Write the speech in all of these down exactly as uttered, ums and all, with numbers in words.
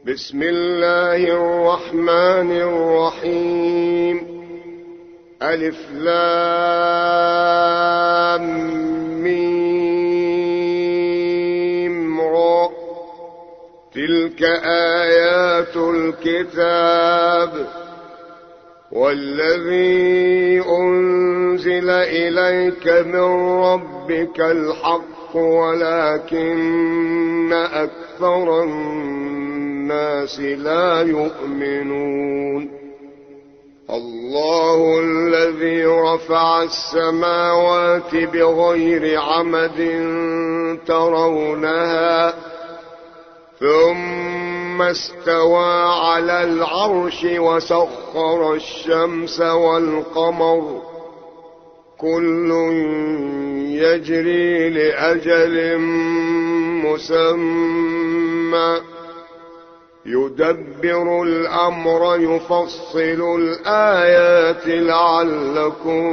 بسم الله الرحمن الرحيم. ألف لام ميم را. تلك آيات الكتاب والذي أنزل إليك من ربك الحق ولكن أكثر الناس لا يؤمنون. الله الذي رفع السماوات بغير عمد ترونها ثم استوى على العرش وسخر الشمس والقمر كل يجري لأجل مسمى يدبر الأمر يفصل الآيات لعلكم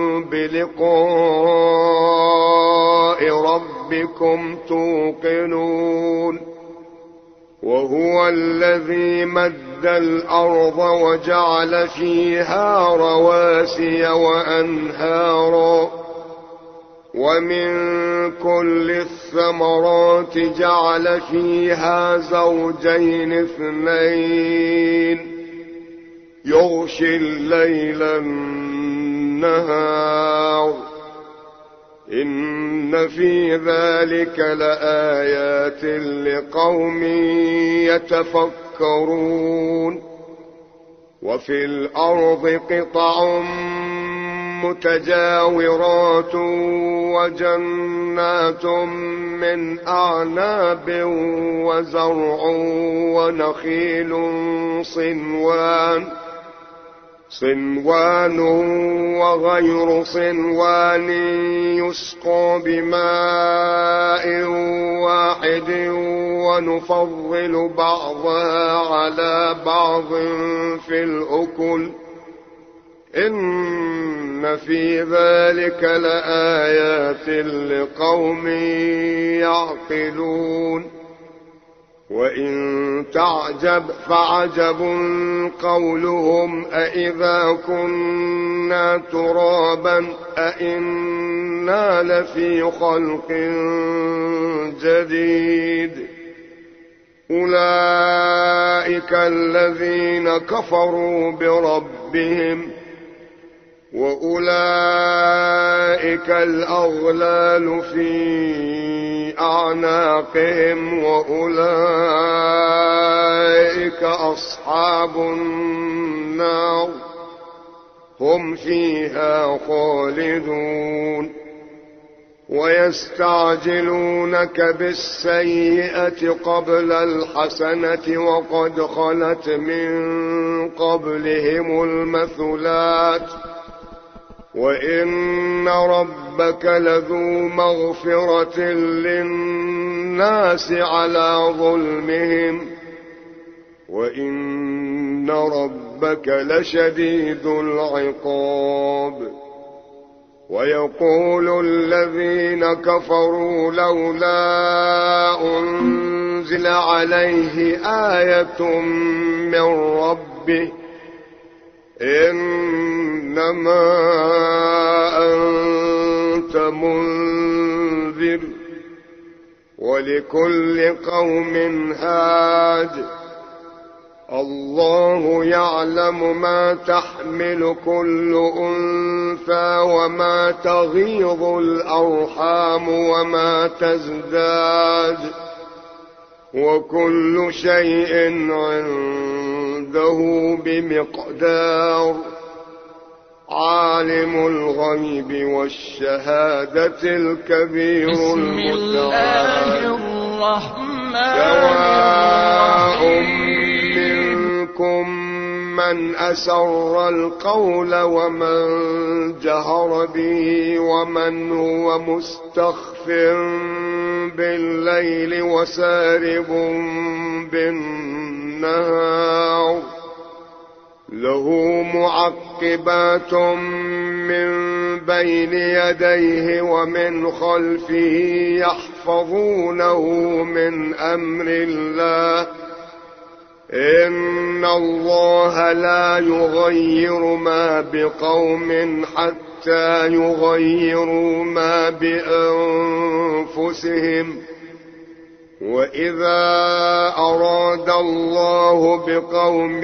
بلقاء ربكم توقنون. وهو الذي مد الأرض وجعل فيها رواسي وأنهارا ومن كل الثمرات جعل فيها زوجين اثنين يغشي الليل النهار إن في ذلك لآيات لقوم يتفكرون. وفي الأرض قطع متجاورات وجنات من أعناب وزرع ونخيل صنوان صنوان وغير صنوان يسقى بماء واحد ونفضل بعضها على بعض في الأكل إن في ذلك لآيات لقوم يعقلون. وإن تعجب فعجب قولهم أإذا كنا ترابا أإنا لفي خلق جديد. أولئك الذين كفروا بربهم وأولئك الأغلال في أعناقهم وأولئك أصحاب النار هم فيها خالدون. ويستعجلونك بالسيئة قبل الحسنة وقد خلت من قبلهم المثلات وإن ربك لذو مغفرة للناس على ظلمهم وإن ربك لشديد العقاب. ويقول الذين كفروا لولا أنزل عليه آية من ربه إنما أنت منذر ولكل قوم هاد. الله يعلم ما تحمل كل أنثى وما تغيض الأرحام وما تزداد وكل شيء عنده بمقدار. عالم الغيب والشهادة الكبير المتعال. سواء منكم من أسر القول ومن جهر به ومن هو مستخف بالليل وسارب بالنهار له معقبات من بين يديه ومن خلفه يحفظونه من أمر الله إن الله لا يغير ما بقوم حتى يغيروا ما بأنفسهم، وإذا أراد الله بقوم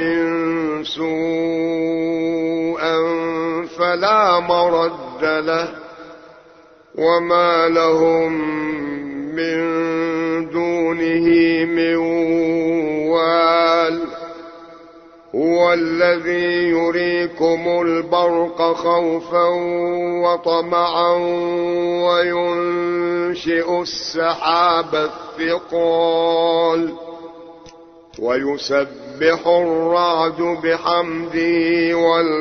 سوءا فلا مرد له وما لهم من دونه من وال. هو الذي يريكم البرق خوفا وطمعا وينشئ السحاب الثقال، ويسبح الرعد بحمده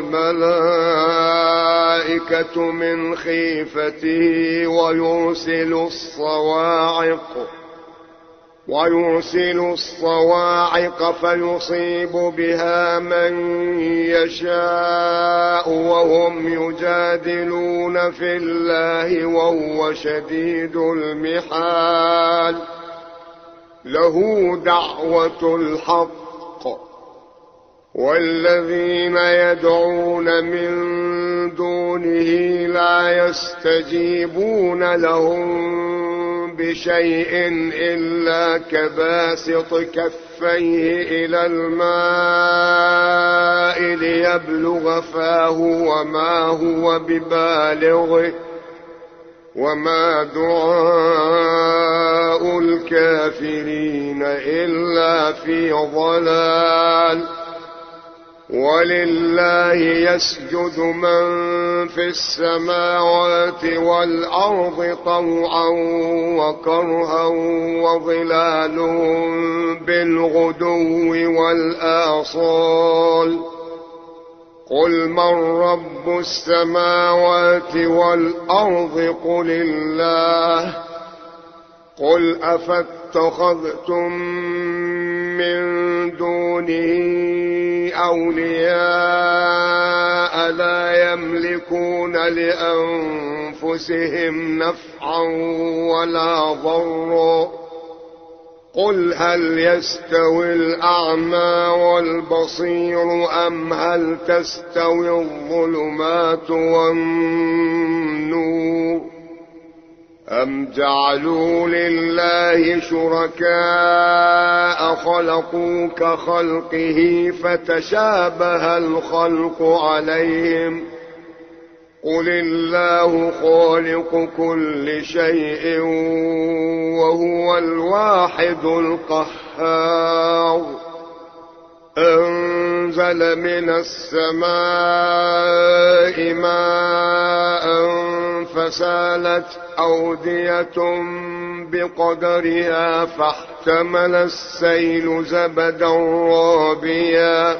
والملائكة من خيفته، ويرسل الصواعق ويرسل الصواعق فيصيب بها من يشاء وهم يجادلون في الله وهو شديد المحال. له دعوة الحق، والذين يدعون من دونه لا يستجيبون لهم بشيء إلا كباسط كفيه إلى الماء ليبلغ فاه وما هو ببالغه، وما دعاء الكافرين إلا في ضلال. ولله يسجد من في السماوات والأرض طوعا وكرها وظلالهم بالغدو والآصال. قل من رب السماوات والأرض قل الله. قل أفاتخذتم من دونه أولياء لا يملكون لأنفسهم نفعا ولا ضرا. قل هل يستوي الأعمى والبصير أم هل تستوي الظلمات والنور أم جعلوا لله شركاء خلقوا كخلقه فتشابه الخلق عليهم. قل الله خالق كل شيء وهو الواحد القهار. أنزل من السماء ماء فسالت أودية بقدرها فاحتمل السيل زبدا رابيا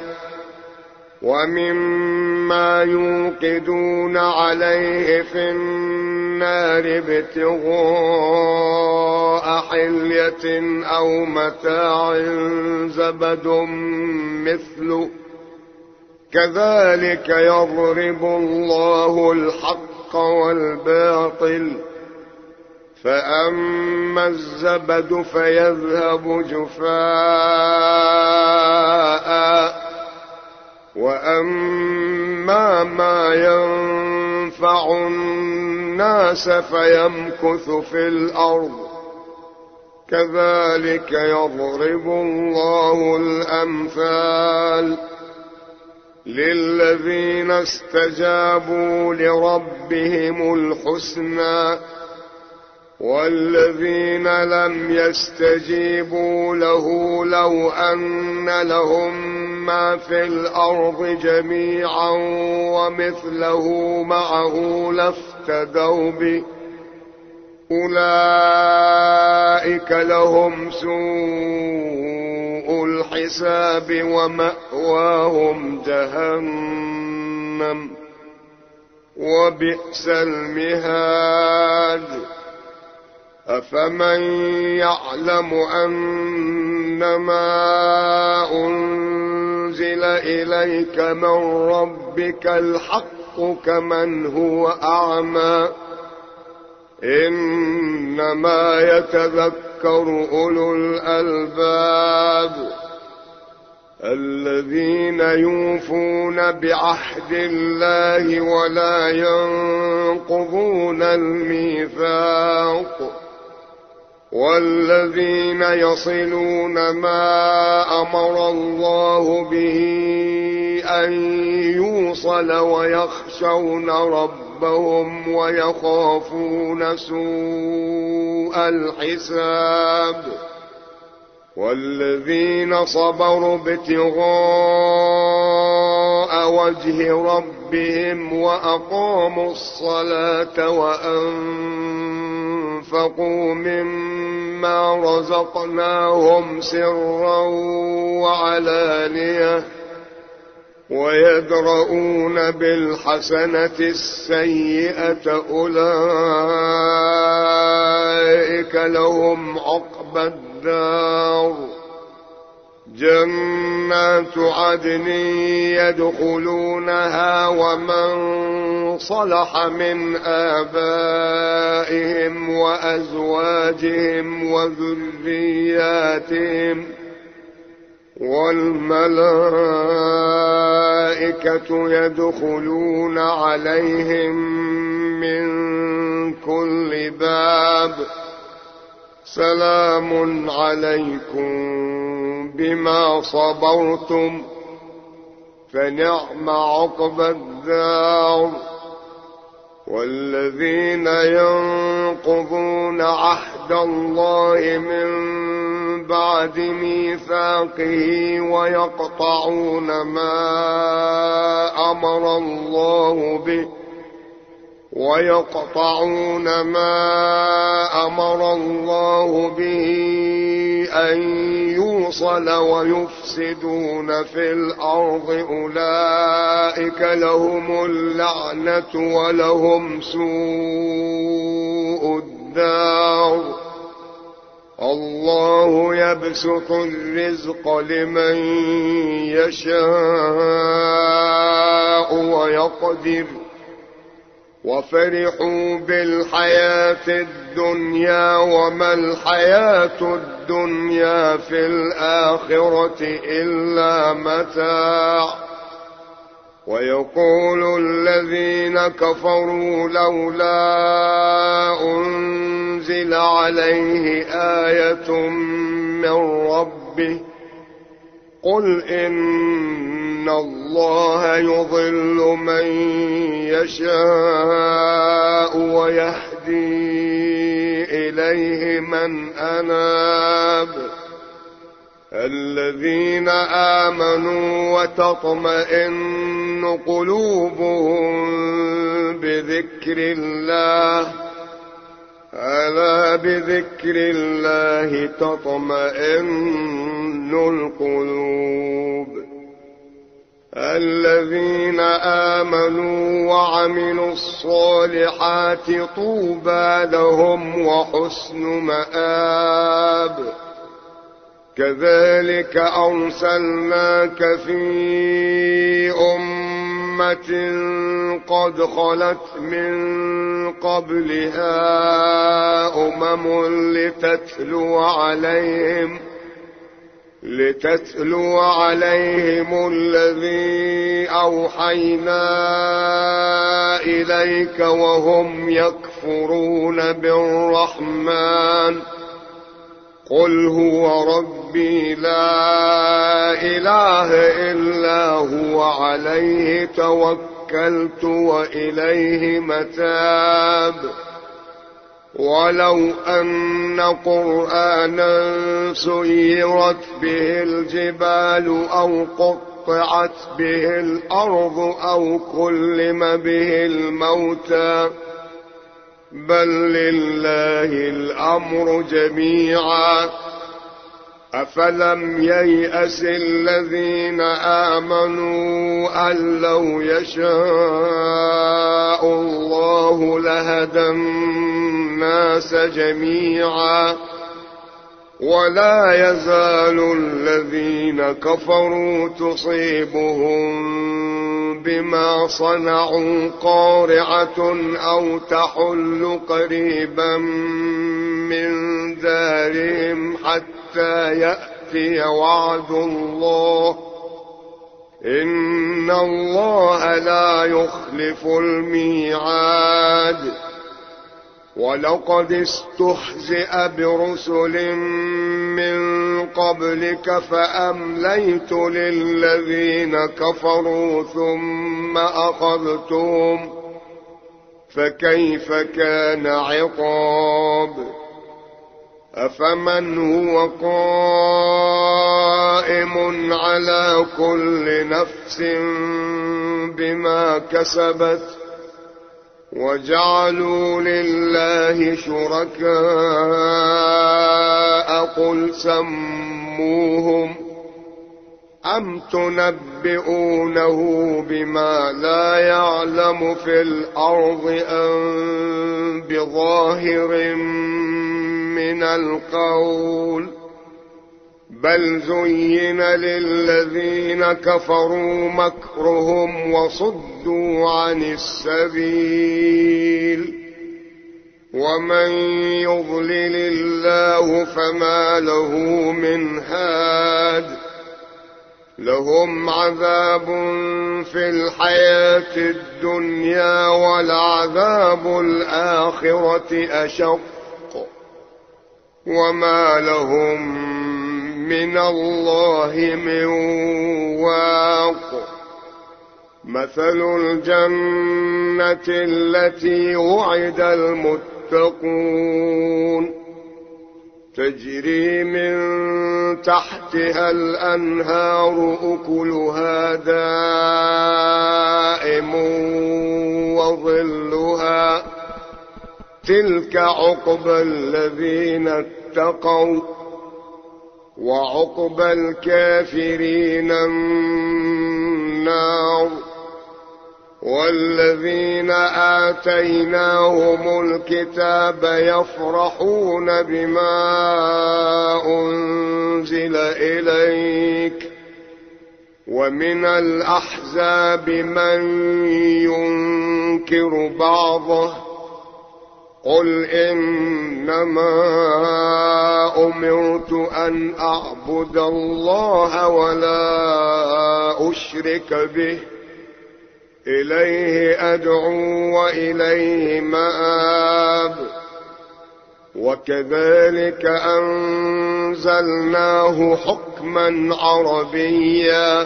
ومما يوقدون عليه في النار ابتغاء حلية أو متاع زبد مثله كذلك يضرب الله الحق والباطل. فأما الزبد فيذهب جفاء وأما ما ينفع الناس فيمكث في الأرض كذلك يضرب الله الأمثال للذين استجابوا لربهم الحسنى والذين لم يستجيبوا له لو أن لهم ما في الأرض جميعا ومثله معه لافتدوا به أولئك لهم سوء الحساب ومأواهم جهنم وبئس المهاد. أفمن يعلم أنما أنزل إليك من ربك الحق كمن هو أعمى إنما يتذكر أولو الألباب. الذين يوفون بعهد الله ولا ينقضون الميثاق والذين يصلون ما أمر الله به أن يوصل ويخشون ربهم ويخافون سوء الحساب والذين صبروا ابتغاء وجه ربهم وأقاموا الصلاة وأنفقوا مما رزقناهم سرا وعلانية ويدرؤون بالحسنة السيئة أولئك لهم عقبى الدار جنات عدن يدخلونها ومن صلح من آبائهم وأزواجهم وذرياتهم والملائكة يدخلون عليهم من كل باب سلام عليكم بما صبرتم فنعم عقبى الدار والذين ينقضون عهد الله من بعد ميثاقه ويقطعون ما أمر الله به ويقطعون ما أمر الله به أن يوصل ويفسدون في الأرض أولئك لهم اللعنة ولهم سوء الدار الله يبسط الرزق لمن يشاء ويقدر وفرحوا بالحياة الدنيا وما الحياة الدنيا في الآخرة إلا متاع ويقول الذين كفروا لولا أنزل عليه آية من ربه قل إن الله يضل من يشاء ويهدي إليه من أناب الذين آمنوا وتطمئن قلوبهم بذكر الله ألا بذكر الله تطمئن القلوب الذين آمنوا وعملوا الصالحات طوبى لهم وحسن مآب كذلك أرسلناك في أمة قد خلت من قبلها أمم لتتلو عليهم لتتلو عليهم الذي أوحينا إليك وهم يكفرون بالرحمن قل هو ربي لا إله إلا هو عليه توكلت وإليه متاب ولو أن قرآنا سيرت به الجبال أو قطعت به الأرض أو كلم به الموتى بل لله الأمر جميعا أفلم ييأس الذين آمنوا أن لو يشاء الله لهدى الناس جميعا ولا يزال الذين كفروا تصيبهم بما صنعوا قارعة أو تحل قريبا من دارهم حتى يأتي وعد الله إن الله لا يخلف الميعاد ولقد استهزئ برسل من قبلك فأمليت للذين كفروا ثم أخذتهم فكيف كان عقاب أفمن هو قائم على كل نفس بما كسبت وجعلوا لله شركاء قل سموهم أم تنبئونه بما لا يعلم في الأرض أم بظاهر من القول بل زين للذين كفروا مكرهم وصدوا عن السبيل ومن يضلل الله فما له من هاد لهم عذاب في الحياة الدنيا ولعذاب الآخرة أشق وما لهم من الله من واق مثل الجنة التي وعد المتقون تجري من تحتها الأنهار أكلها دائم وظلها تلك عقبى الذين اتقوا وعقبى الكافرين النار والذين آتيناهم الكتاب يفرحون بما أنزل إليك ومن الأحزاب من ينكر بعضه قل إنما أمرت أن أعبد الله ولا أشرك به إليه أدعو وإليه مآب وكذلك أنزلناه حكما عربيا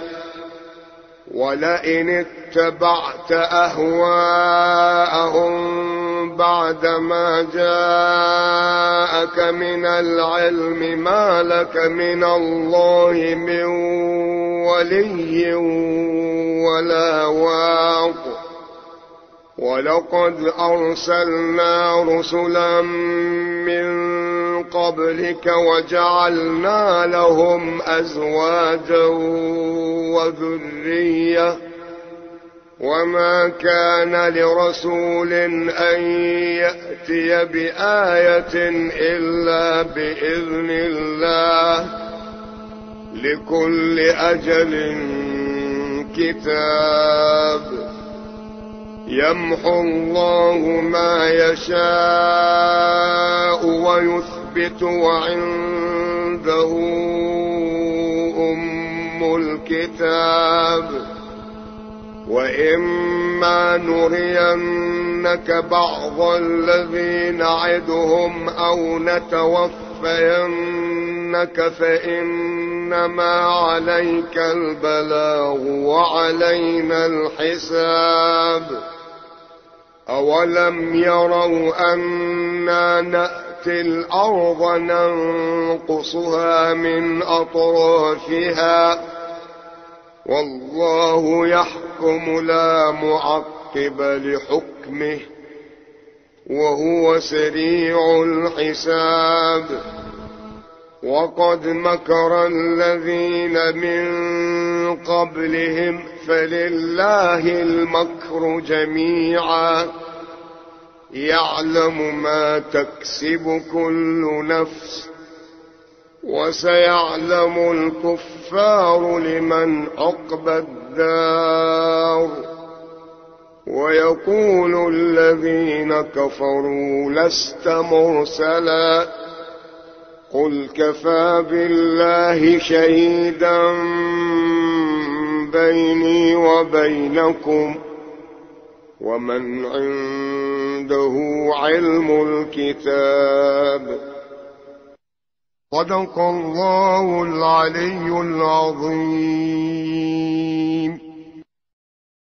ولئن اتبعت أهواءهم بعدما جاءك من العلم ما لك من الله من ولي ولا واق ولقد أرسلنا رسلا من قبلك وجعلنا لهم أزواجا وذرية وما كان لرسول أن يأتي بآية إلا بإذن الله لكل أجل كتاب يمحو الله ما يشاء ويثبت وعنده أم الكتاب وإما نرينك بعض الذي نعدهم أو نتوفينك فإنما عليك البلاغ وعلينا الحساب أولم يروا أنا نأتي الأرض ننقصها من أطرافها والله يحكم لا معقب لحكمه وهو سريع الحساب وقد مكر الذين من قبلهم فلله المكر جميعا يعلم ما تكسب كل نفس وسيعلم الكفار لمن عقبى الدار ويقول الذين كفروا لست مرسلا قل كفى بالله شهيدا بيني وبينكم ومن عنده علم الكتاب. صدق الله العلي العظيم.